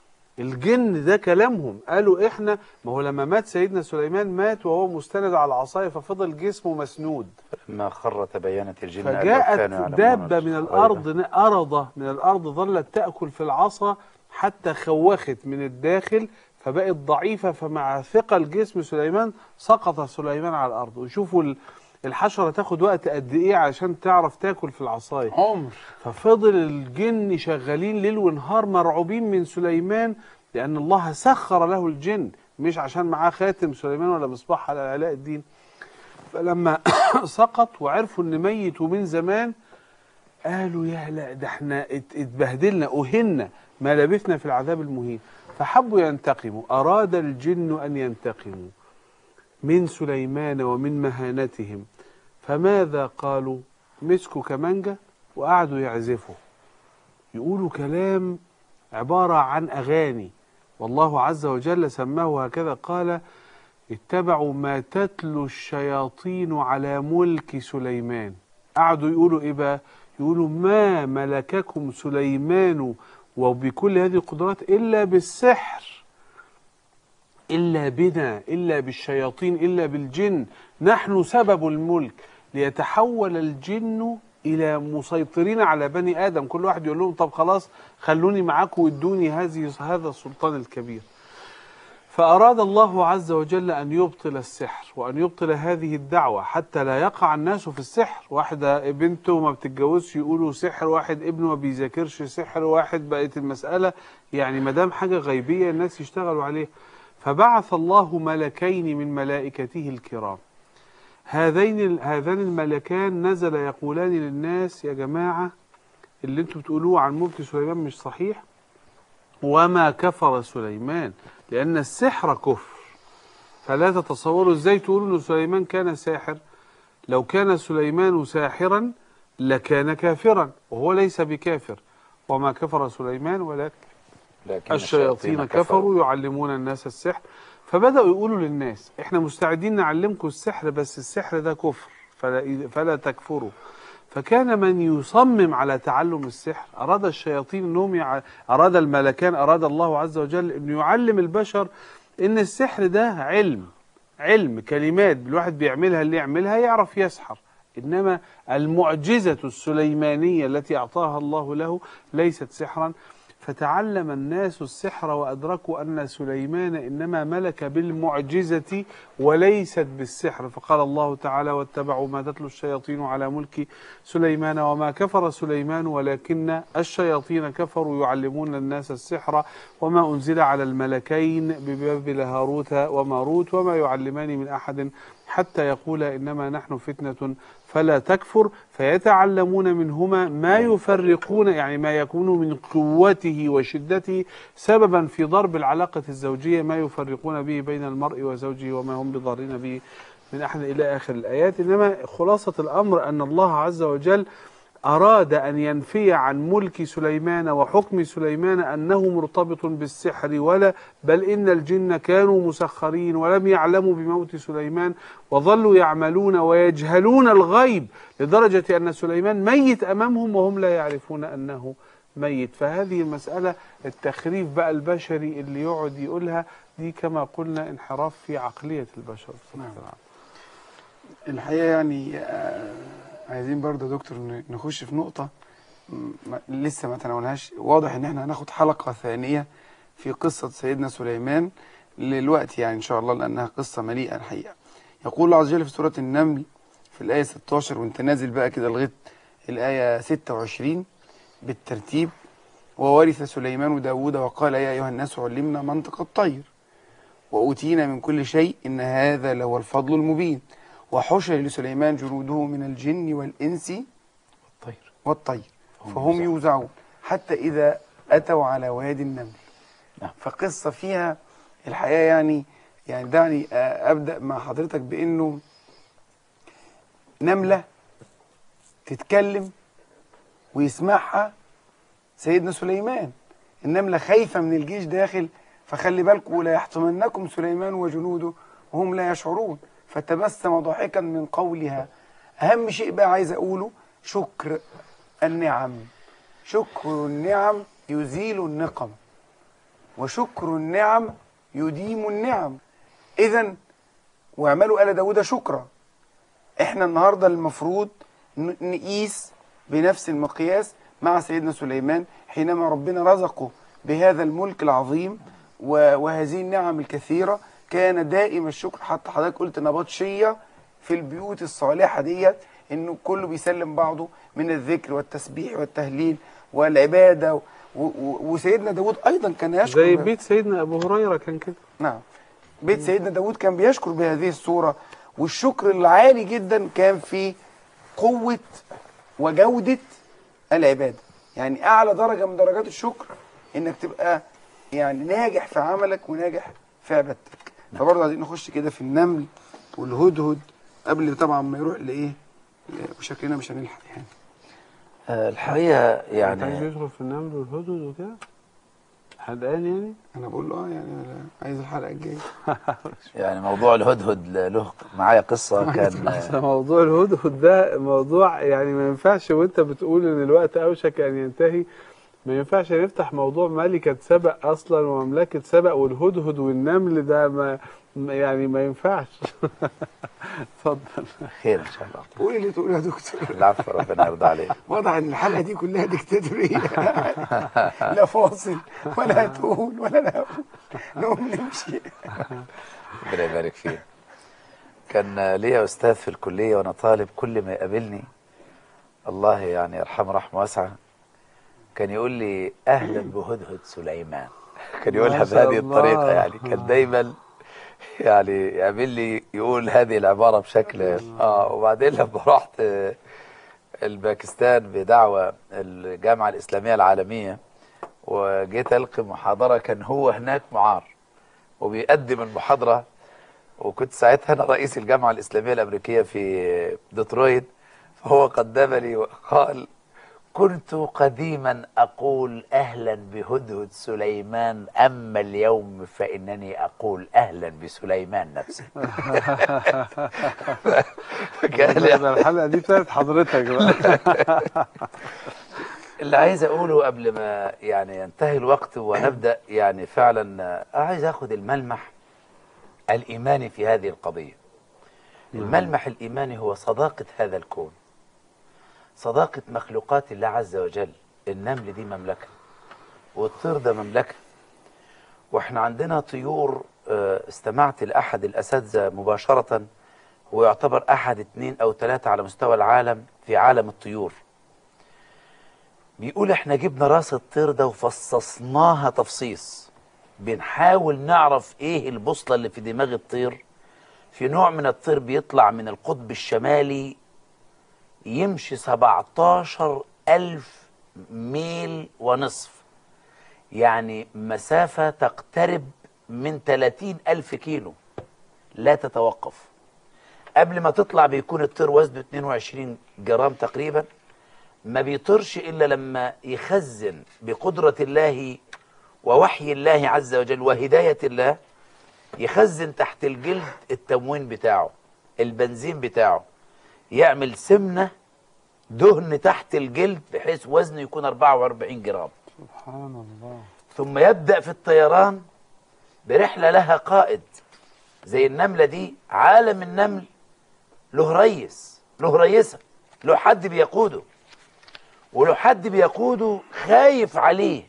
الجن ده كلامهم، قالوا احنا، ما هو لما مات سيدنا سليمان مات وهو مستند على العصاية ففضل جسمه مسنود. ما خر تبينت الجن فجاءت دابة من الأرض، أرضة من الأرض ظلت تأكل في العصا حتى خوخت من الداخل فبقت ضعيفة، فمع ثقل جسم سليمان سقط سليمان على الأرض. وشوفوا الحشرة تاخد وقت قد إيه عشان تعرف تاكل في العصاية، عمر. ففضل الجن شغالين ليل ونهار مرعوبين من سليمان، لأن الله سخر له الجن، مش عشان معاه خاتم سليمان ولا مصباح على علاء الدين. فلما سقط وعرفوا إن ميت ومن زمان، قالوا يا لا ده احنا اتبهدلنا أهنا ما لبثنا في العذاب المهين. فحبوا ينتقموا، أراد الجن أن ينتقموا من سليمان ومن مهانتهم. فماذا قالوا؟ مسكوا كمانجة وقعدوا يعزفوا، يقولوا كلام عبارة عن أغاني. والله عز وجل سماه هكذا، قال اتبعوا ما تتلو الشياطين على ملك سليمان. قعدوا يقولوا إيه بقى؟ يقولوا ما ملككم سليمان وبكل هذه القدرات إلا بالسحر، إلا بنا، إلا بالشياطين، إلا بالجن، نحن سبب الملك. ليتحول الجن إلى مسيطرين على بني آدم، كل واحد يقول لهم طب خلاص خلوني معاكم وادوني هذه هذا السلطان الكبير. فأراد الله عز وجل أن يبطل السحر وأن يبطل هذه الدعوة حتى لا يقع الناس في السحر. واحدة بنته ما بتتجوزش يقولوا سحر، واحد ابنه ما بيذاكرش سحر، واحد بقت المسألة يعني مدام حاجة غيبية الناس يشتغلوا عليه. فبعث الله ملكين من ملائكته الكرام. هذين هذان الملكان نزل يقولان للناس يا جماعة اللي انتم بتقولوه عن ملك سليمان مش صحيح، وما كفر سليمان، لأن السحر كفر. فلا تتصوروا ازاي تقولوا ان سليمان كان ساحر. لو كان سليمان ساحرا لكان كافرا، وهو ليس بكافر. وما كفر سليمان ولكن الشياطين كفروا يعلمون الناس السحر. فبدأوا يقولوا للناس احنا مستعدين نعلمكم السحر، بس السحر ده كفر فلا, فلا تكفروا. فكان من يصمم على تعلم السحر. أراد الشياطين أنهم يع... أراد الملكان، أراد الله عز وجل أنه يعلم البشر أن السحر ده علم علم كلمات الواحد بيعملها، اللي يعملها يعرف يسحر. إنما المعجزة السليمانية التي أعطاها الله له ليست سحرا. فتعلم الناس السحر وأدركوا أن سليمان إنما ملك بالمعجزة وليست بالسحر. فقال الله تعالى واتبعوا ما تتلو الشياطين على ملك سليمان وما كفر سليمان ولكن الشياطين كفروا يعلمون الناس السحر وما أنزل على الملكين ببابل هاروت وماروت وما يعلمان من أحد حتى يقول إنما نحن فتنة فلا تكفر، فيتعلمون منهما ما يفرقون، يعني ما يكون من قوته وشدته سببا في ضرب العلاقة الزوجية، ما يفرقون به بين المرء وزوجه وما هم بضارين به من أحد إلى آخر الآيات. إنما خلاصة الأمر أن الله عز وجل أراد أن ينفي عن ملك سليمان وحكم سليمان أنه مرتبط بالسحر، ولا بل إن الجن كانوا مسخرين ولم يعلموا بموت سليمان، وظلوا يعملون ويجهلون الغيب لدرجة أن سليمان ميت أمامهم وهم لا يعرفون أنه ميت. فهذه المسألة التخريف بقى البشري اللي يقعد يقولها دي كما قلنا انحراف في عقلية البشر. نعم. الحقيقة يعني آه عايزين برضه يا دكتور ن- نخش في نقطة م- لسه ما تناولناهاش. واضح ان احنا هناخد حلقة ثانية في قصة سيدنا سليمان للوقت يعني ان شاء الله، لانها قصة مليئة الحقيقة. يقول الله عز وجل في سورة النمل في الآية ستة عشر، وانت نازل بقى كده لغاية الآية ستة وعشرين بالترتيب: وورث سليمان داود وقال يا أيها الناس علمنا منطق الطير وأوتينا من كل شيء إن هذا لهو الفضل المبين وحشر لسليمان جنوده من الجن والإنس الطير والطير فهم يوزعون حتى إذا أتوا على وادي النمل. نعم. فقصة فيها الحقيقة يعني يعني دعني آه، أبدأ مع حضرتك بأنه نملة تتكلم ويسمعها سيدنا سليمان. النملة خايفة من الجيش داخل، فخلي بالكم لا يحطمنكم سليمان وجنوده وهم لا يشعرون، فتبسم ضاحكا من قولها. أهم شيء بقى عايز أقوله شكر النعم. شكر النعم يزيل النقم، وشكر النعم يديم النعم. إذن واعملوا آل داود شكرا. احنا النهاردة المفروض ن- نقيس بنفس المقياس مع سيدنا سليمان حينما ربنا رزقه بهذا الملك العظيم و- وهذه النعم الكثيرة. كان دائم الشكر، حتى حضرتك قلت نبطشية في البيوت الصالحة ديت انه كله بيسلم بعضه من الذكر والتسبيح والتهليل والعبادة و- و- وسيدنا داود ايضا كان يشكر زي ب- بيت سيدنا أبو هريرة كان كده. نعم، بيت سيدنا داود كان بيشكر بهذه الصورة. والشكر العالي جدا كان في قوة وجودة العبادة. يعني أعلى درجة من درجات الشكر إنك تبقى يعني ناجح في عملك وناجح في عبادتك. فبرضه عايزين نخش كده في النمل والهدهد قبل طبعا ما يروح لإيه، وشكلنا مش هنلحق يعني. آه، الحقيقة أنت عايز يعني يدخل في النمل والهدهد وكده؟ حدقان يعني؟ أنا بقول له أه يعني أنا عايز الحلقة الجاية. يعني موضوع الهدهد له معايا قصة كان أصل موضوع الهدهد ده موضوع يعني ما ينفعش، وأنت بتقول إن الوقت أوشك أن ينتهي ما ينفعش نفتح موضوع ملكة سبأ أصلا ومملكة سبأ والهدهد والنمل ده ما يعني ما ينفعش. اتفضل. خير إن شاء الله. قول اللي تقوله يا دكتور. العفو، ربنا يرضى عليك. واضح ان الحلقه دي كلها ديكتاتوريه. لا فاصل ولا هتقول ولا انا هقول، نقوم نمشي. ربنا يبارك فيه. كان ليا أستاذ في الكلية وأنا طالب، كل ما يقابلني الله يعني يرحمه رحمة واسعة كان يقول لي أهلا بهدهد سليمان. كان يقولها ما شاء بهذه الطريقة، الله. يعني كان دايما يعني يقابل لي يقول هذه العبارة بشكل آه وبعدين لما رحت آه، الباكستان بدعوة الجامعة الإسلامية العالمية وجيت ألقي محاضرة، كان هو هناك معار وبيقدم المحاضرة، وكنت ساعتها أنا رئيس الجامعة الإسلامية الأمريكية في ديترويت، فهو قدم لي وقال: كنت قديما أقول أهلا بهدهد سليمان، أما اليوم فإنني أقول أهلا بسليمان نفسه. فكان ده الحلقة دي بتاعت حضرتك بقى. اللي عايز أقوله قبل ما يعني ينتهي الوقت ونبدأ يعني فعلا، عايز أخذ الملمح الإيماني في هذه القضية. الملمح الإيماني هو صداقة هذا الكون، صداقة مخلوقات الله عز وجل. النمل دي مملكة والطير ده مملكة، واحنا عندنا طيور. آه، استمعت لأحد الأساتذة مباشرة، هو يعتبر أحد اثنين أو ثلاثة على مستوى العالم في عالم الطيور. بيقول احنا جبنا راس الطير ده وفصصناها تفصيص، بنحاول نعرف ايه البوصلة اللي في دماغ الطير في نوع من الطير بيطلع من القطب الشمالي يمشي سبعتاشر ألف ميل ونصف، يعني مسافة تقترب من ثلاثين ألف كيلو لا تتوقف. قبل ما تطلع بيكون الطير وزنه اثنين وعشرين جرام تقريبا، ما بيطيرش إلا لما يخزن بقدرة الله ووحي الله عز وجل وهداية الله، يخزن تحت الجلد التموين بتاعه، البنزين بتاعه، يعمل سمنة دهن تحت الجلد بحيث وزنه يكون أربعة وأربعين جرام. سبحان الله. ثم يبدأ في الطيران برحلة لها قائد. زي النملة دي، عالم النمل له ريس، له ريسة، له حد بيقوده، ولو حد بيقوده خايف عليه.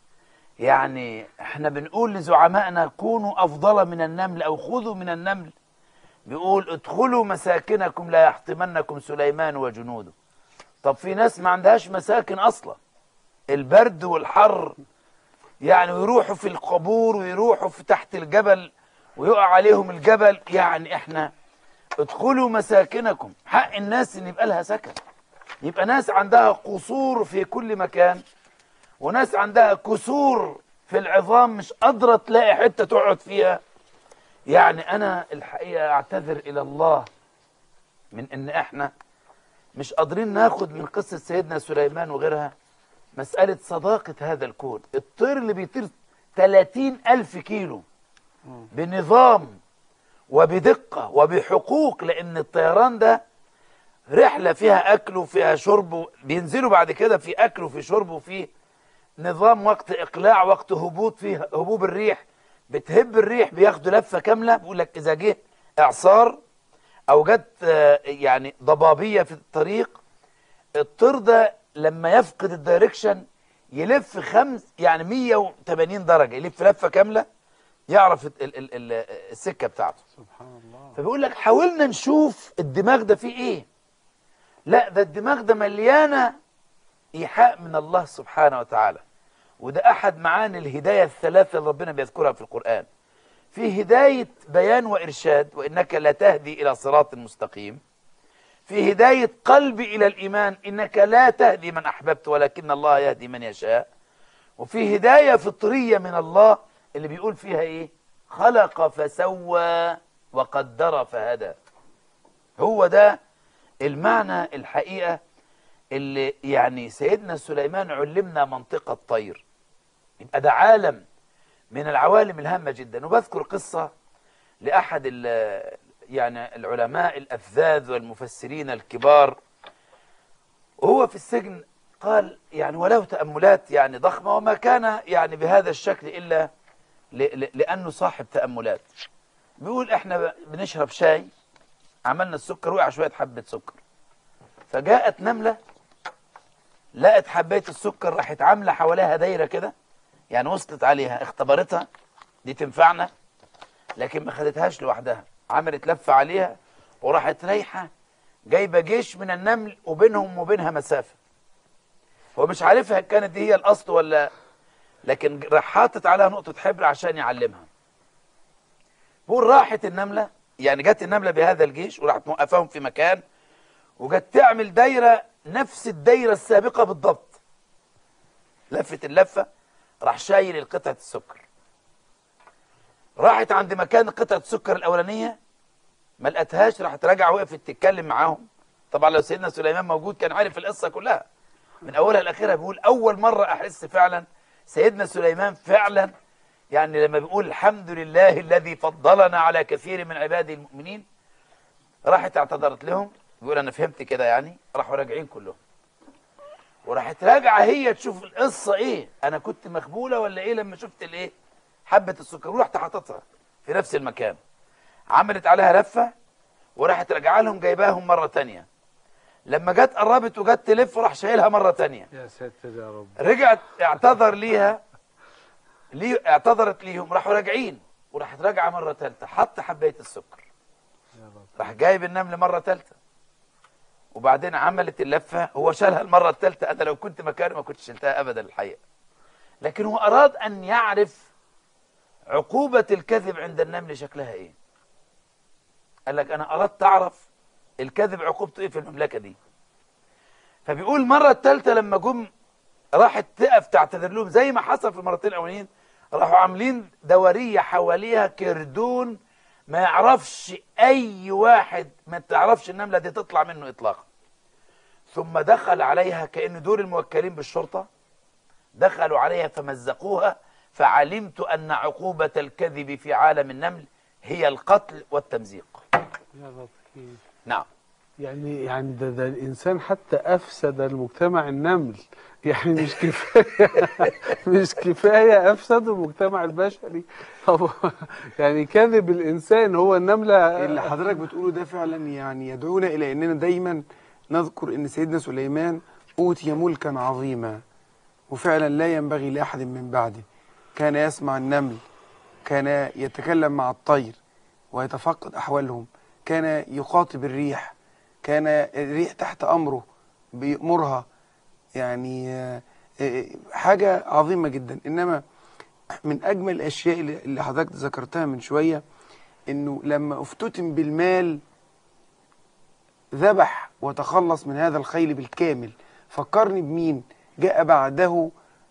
يعني احنا بنقول لزعمائنا كونوا أفضل من النمل أو خذوا من النمل. بيقول ادخلوا مساكنكم لا يحطمنكم سليمان وجنوده. طب في ناس ما عندهاش مساكن أصلا، البرد والحر يعني، ويروحوا في القبور ويروحوا في تحت الجبل ويقع عليهم الجبل. يعني احنا ادخلوا مساكنكم، حق الناس ان يبقى لها سكن. يبقى ناس عندها قصور في كل مكان، وناس عندها كسور في العظام مش قادرة تلاقي حتة تقعد فيها. يعني أنا الحقيقة أعتذر إلى الله من إن إحنا مش قادرين ناخد من قصة سيدنا سليمان وغيرها مسألة صداقة هذا الكون. الطير اللي بيطير ثلاثين ألف كيلو بنظام وبدقة وبحقوق، لأن الطيران ده رحلة فيها أكل وفيها شرب، بينزلوا بعد كده في أكل وفي شرب وفي نظام وقت إقلاع وقت هبوط، فيه هبوب الريح، بتهب الريح بياخدوا لفة كاملة. بيقول لك إذا جه إعصار أو جت يعني ضبابية في الطريق، الطير ده لما يفقد الدايركشن يلف خمس يعني مية وثمانين درجة، يلف لفة كاملة يعرف ال ال ال السكة بتاعته. سبحان الله. فبيقول لك حاولنا نشوف الدماغ ده فيه إيه. لا، ده الدماغ ده مليانة إيحاء من الله سبحانه وتعالى. وده أحد معاني الهداية الثلاثة اللي ربنا بيذكرها في القرآن. في هداية بيان وإرشاد، وإنك لا تهدي إلى صراط مستقيم. في هداية قلب إلى الإيمان، إنك لا تهدي من أحببت ولكن الله يهدي من يشاء. وفي هداية فطرية من الله اللي بيقول فيها إيه؟ خلق فسوى وقدر فهدى. هو ده المعنى الحقيقة اللي يعني سيدنا سليمان علمنا منطقة الطير. يبقى ده عالم من العوالم الهامة جدا. وبذكر قصة لأحد يعني العلماء الأفذاذ والمفسرين الكبار، وهو في السجن قال يعني وله تأملات يعني ضخمة، وما كان يعني بهذا الشكل إلا لأنه صاحب تأملات. بيقول احنا بنشرب شاي، عملنا السكر، وقع شوية حبة سكر، فجاءت نملة لقت حباية السكر، راحت عاملة حواليها دايرة كده، يعني وصلت عليها، اختبرتها دي تنفعنا، لكن ما خدتهاش لوحدها، عملت لفة عليها وراحت رايحة جايبة جيش من النمل وبينهم وبينها مسافة. هو مش عارفها كانت دي هي الأصل ولا، لكن راح حاطط عليها نقطة حبر عشان يعلمها. بقول راحت النملة، يعني جت النملة بهذا الجيش وراحت موقفاهم في مكان، وجت تعمل دايرة نفس الدايرة السابقة بالضبط، لفت اللفة، راح شايل القطعة السكر، راحت عند مكان قطعة السكر الأولانية ما لقتهاش، راحت راجعة وقفت تتكلم معاهم. طبعا لو سيدنا سليمان موجود كان عارف القصة كلها من أولها لآخرها. بيقول أول مرة أحس فعلا سيدنا سليمان فعلا يعني لما بيقول الحمد لله الذي فضلنا على كثير من عباده المؤمنين، راحت اعتذرت لهم، بيقول أنا فهمت كده يعني، راحوا راجعين كلهم، وراحت راجعة هي تشوف القصة إيه، أنا كنت مخبولة ولا إيه لما شفت الإيه حبة السكر، ورحت حاططها في نفس المكان، عملت عليها لفة وراحت راجعة لهم جايباهم مرة تانية. لما جت قربت وجت تلف راح شايلها مرة تانية. يا ساتر يا رب. رجعت اعتذر ليها، لي اعتذرت ليهم، راحوا راجعين، وراحت راجعة مرة ثالثة، حط حباية السكر، راح جايب النمل مرة ثالثة، وبعدين عملت اللفة، هو شالها المرة الثالثة. أنا لو كنت مكانه ما كنت شلتها أبدا الحقيقة، لكن هو أراد أن يعرف عقوبة الكذب عند النمل شكلها إيه. قال لك أنا أردت أعرف الكذب عقوبته إيه في المملكة دي. فبيقول المرة الثالثة لما جم راحت تقف تعتذر لهم زي ما حصل في المرتين الأولانيين، راحوا عاملين دورية حواليها كردون ما يعرفش أي واحد، ما تعرفش النملة دي تطلع منه إطلاقا. ثم دخل عليها كأن دول الموكلين بالشرطة، دخلوا عليها فمزقوها، فعلمت أن عقوبة الكذب في عالم النمل هي القتل والتمزيق. يا لطيف. نعم. يعني يعني ده, ده الإنسان حتى أفسد المجتمع النمل، يعني مش كفاية مش كفاية أفسد المجتمع البشري. طب يعني كذب الإنسان هو النملة. اللي حضرتك بتقوله ده فعلا يعني يدعونا إلى أننا دايما نذكر أن سيدنا سليمان أوتي ملكا عظيما، وفعلا لا ينبغي لأحد من بعده. كان يسمع النمل، كان يتكلم مع الطير ويتفقد أحوالهم، كان يخاطب الريح، كان الريح تحت أمره بيأمرها، يعني حاجة عظيمة جدا. إنما من أجمل الأشياء اللي حضرتك ذكرتها من شوية إنه لما افتتن بالمال ذبح وتخلص من هذا الخيل بالكامل. فكرني بمين جاء بعده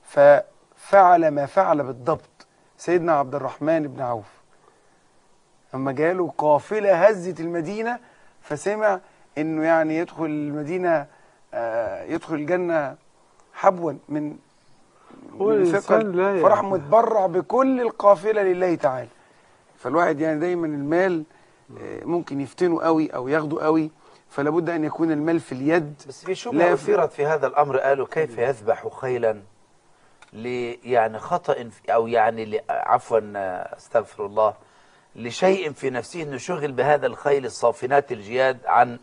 ففعل ما فعل بالضبط؟ سيدنا عبد الرحمن بن عوف، لما جاله قافلة هزت المدينة فسمع إنه يعني يدخل المدينة آه يدخل الجنة حبوا من هو الإنسان لا فراح متبرع بكل القافلة لله تعالى. فالواحد يعني دايما المال آه ممكن يفتنه قوي أو ياخده قوي، فلا بد أن يكون المال في اليد. بس في شبهة أثيرت في هذا الأمر، قالوا كيف يذبح خيلا ل يعني خطأ أو يعني عفوا استغفر الله لشيء في نفسه، انه شغل بهذا الخيل الصافنات الجياد عن،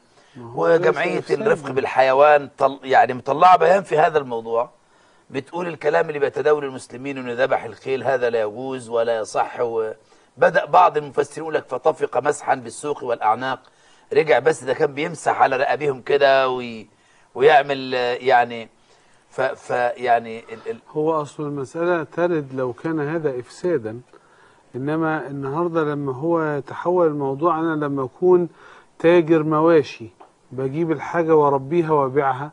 وجمعية الرفق بالحيوان طل يعني مطلعه بيان في هذا الموضوع، بتقول الكلام اللي بيتداول المسلمين انه ذبح الخيل هذا لا يجوز ولا يصح. وبدأ بعض المفسرين يقول لك فطفق مسحا بالسوق والأعناق، رجع بس ده كان بيمسح على رقابهم كده وي ويعمل يعني ف, ف يعني ال ال هو أصل المسألة ترد لو كان هذا إفسادا، إنما النهاردة لما هو تحول الموضوع، أنا لما أكون تاجر مواشي بجيب الحاجة واربيها وابيعها،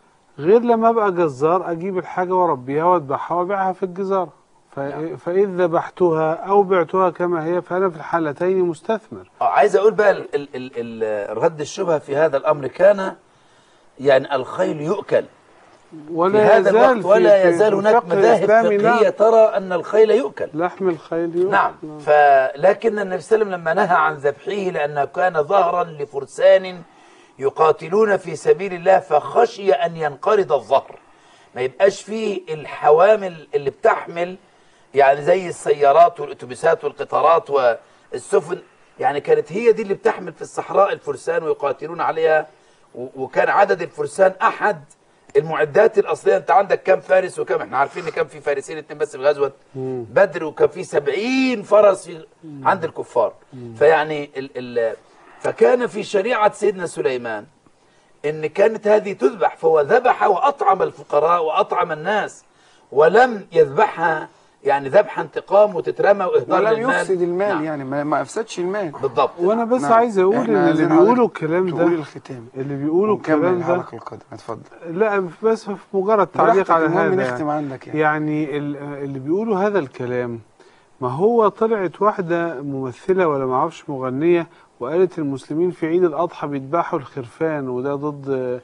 غير لما أبقى جزار أجيب الحاجة واربيها واذبحها وابيعها في الجزارة. فإذ ذبحتها أو بعتها كما هي فأنا في الحالتين مستثمر. عايز أقول بقى ال ال ال ال رد الشبهة في هذا الأمر كان يعني الخيل يؤكل ولا في هذا الوقت، ولا يزال هناك مذاهب فقهية ترى أن الخيل يؤكل، لحم الخيل يؤكل. نعم. فلكن النبي صلى الله عليه وسلم لما نهى عن ذبحه لأنه كان ظهرا لفرسان يقاتلون في سبيل الله، فخشي أن ينقرض الظهر، ما يبقاش فيه الحوامل اللي بتحمل يعني زي السيارات والأتوبيسات والقطارات والسفن، يعني كانت هي دي اللي بتحمل في الصحراء الفرسان ويقاتلون عليها. وكان عدد الفرسان أحد المعدات الأصلية. أنت عندك كم فارس وكم؟ احنا عارفين إن كان في فارسين اتنين بس في غزوة بدر، وكان في سبعين فرس عند الكفار. فيعني ال ال فكان في شريعة سيدنا سليمان إن كانت هذه تذبح، فهو ذبح وأطعم الفقراء وأطعم الناس، ولم يذبحها يعني ذبح انتقام وتترمى واهدار للمال، ولم يفسد المال. نعم. يعني ما, ما افسدش المال بالضبط. وانا بس نعم. عايز اقول ان اللي بيقولوا الكلام ده الختام اللي بيقولوا الكلام ده الحلقه القادمه. اتفضل. لا بس في مجرد تعليق على هذا، نختم عندك يعني, يعني اللي بيقولوا هذا الكلام، ما هو طلعت واحده ممثله ولا ما اعرفش مغنيه وقالت المسلمين في عيد الاضحى بيذبحوا الخرفان، وده ضد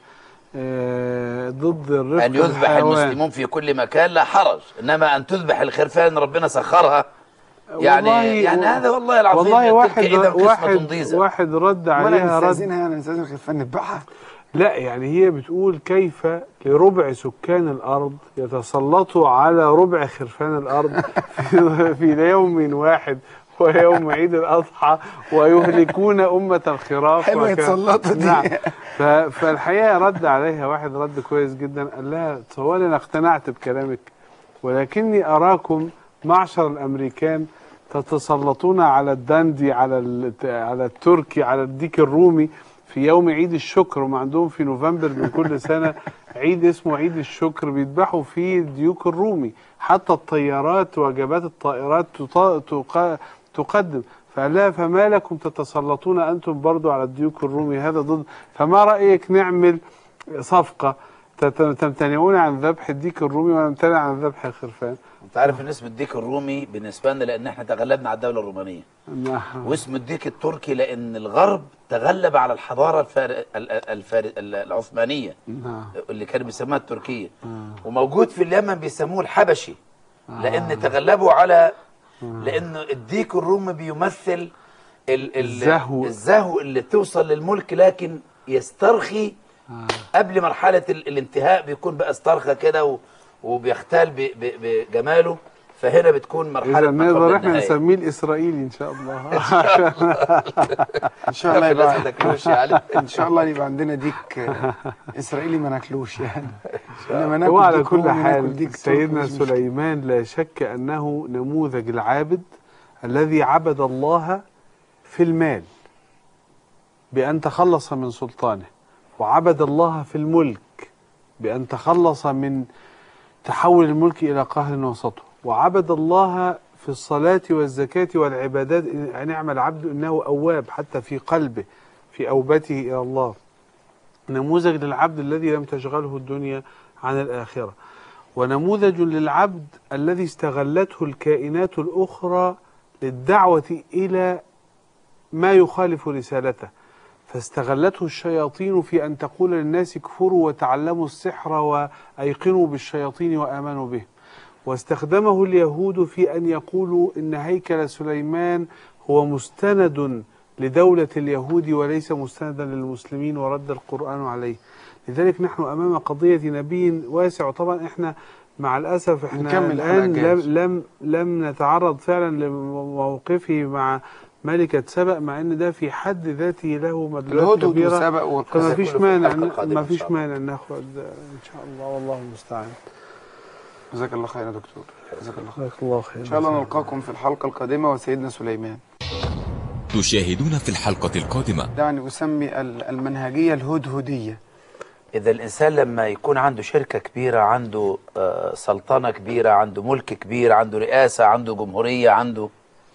آه ضد الرفق أن يذبح الحيوان. المسلمون في كل مكان لا حرج، إنما أن تذبح الخرفان ربنا سخرها يعني يعني و... هذا والله العظيم. والله واحد إذا واحد, ضيزة. واحد رد عليها رد. يعني نستاذن الخرفان نذبحها؟ لا يعني هي بتقول كيف لربع سكان الأرض يتسلطوا على ربع خرفان الأرض في, في يوم واحد ويوم عيد الأضحى ويهلكون أمة الخراف. حلوة يتسلطوا دي. نعم. فالحقيقة رد عليها واحد رد كويس جدا، قال لها تصوري أنا اقتنعت بكلامك، ولكني أراكم معشر الأمريكان تتسلطون على الدندي، على على التركي، على الديك الرومي في يوم عيد الشكر. وما عندهم في نوفمبر من كل سنة عيد اسمه عيد الشكر بيذبحوا فيه الديوك الرومي. حتى الطيارات وجبات الطائرات تقدم. فقال لها فما لكم تتسلطون أنتم برضو على الديك الرومي، هذا ضد، فما رأيك نعمل صفقة تمتنعون عن ذبح الديك الرومي ونمتنع عن ذبح الخرفان. انت عارف ان اسم الديك الرومي بالنسبه لنا لان احنا تغلبنا على الدوله الرومانيه، نعم. واسم الديك التركي لان الغرب تغلب على الحضاره الفار... الفار... العثمانيه، نعم. اللي كانوا بيسموها التركيه، آه. وموجود في اليمن بيسموه الحبشي، لان تغلبوا على، لانه الديك الرومي بيمثل ال... ال... الزهو الزهو اللي توصل للملك لكن يسترخي آه. قبل مرحله ال... الانتهاء، بيكون بقى استرخى كده و... وبيختال ب... ب... بجماله، فهنا بتكون مرحله إذا ما نقدر قبل احنا النهاية. نسميه الإسرائيلي إن شاء الله. ان شاء الله يبقى ان ان شاء الله يبقى عندنا ديك اسرائيلي ما ناكلوش يعني. انما هو على ديك كل رومي، ناكل حال ديك سيدنا تركي، مش مشكلة. سليمان لا شك أنه نموذج العابد الذي عبد الله في المال بأن تخلص من سلطانه، وعبد الله في الملك بأن تخلص من تحول الملك إلى قهر وسطه، وعبد الله في الصلاة والزكاة والعبادات. نعم العبد إنه أواب حتى في قلبه، في أوبته إلى الله. نموذج للعبد الذي لم تشغله الدنيا عن الآخرة، ونموذج للعبد الذي استغلته الكائنات الأخرى للدعوة إلى ما يخالف رسالته، فاستغلته الشياطين في أن تقول للناس كفروا وتعلموا السحر وأيقنوا بالشياطين وآمنوا به، واستخدمه اليهود في أن يقولوا إن هيكل سليمان هو مستند لدولة اليهود وليس مستندا للمسلمين، ورد القرآن عليه. لذلك نحن أمام قضية نبي واسع. طبعا إحنا مع الأسف إحنا الآن لم, لم, لم نتعرض فعلا لموقفه مع ملكة سبأ، مع ان ده في حد ذاته له مدلولات كبيرة، فما فيش مانع ما فيش مانع ناخد ان شاء الله، والله المستعان. جزاك الله خير يا دكتور، جزاك الله خير. جزاك الله خير. ان شاء الله نلقاكم في الحلقة القادمة وسيدنا سليمان. تشاهدون في الحلقة القادمة. دعني أسمي المنهجية الهدهدية. إذا الإنسان لما يكون عنده شركة كبيرة، عنده سلطنة كبيرة، عنده ملك كبير، عنده رئاسة، عنده جمهورية، عنده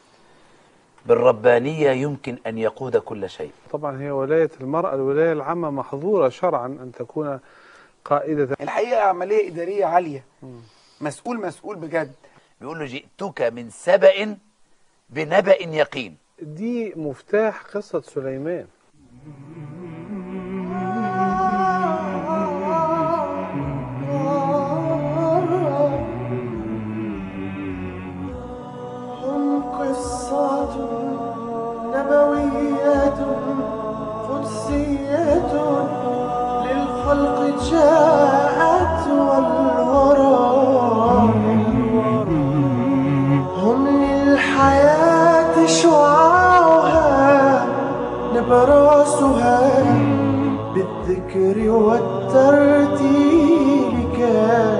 بالربانية يمكن أن يقود كل شيء. طبعا هي ولاية المرأة الولاية العامة محظورة شرعا أن تكون قائدة. الحقيقة عملية إدارية عالية. مسؤول مسؤول بجد. بيقول له جئتك من سبأ بنبأ يقين. دي مفتاح قصة سليمان. هم قصات نبويات قدسية للخلق جاءت والورى، هم للحياة شعاعها نبراسها بالذكر والترتيب كان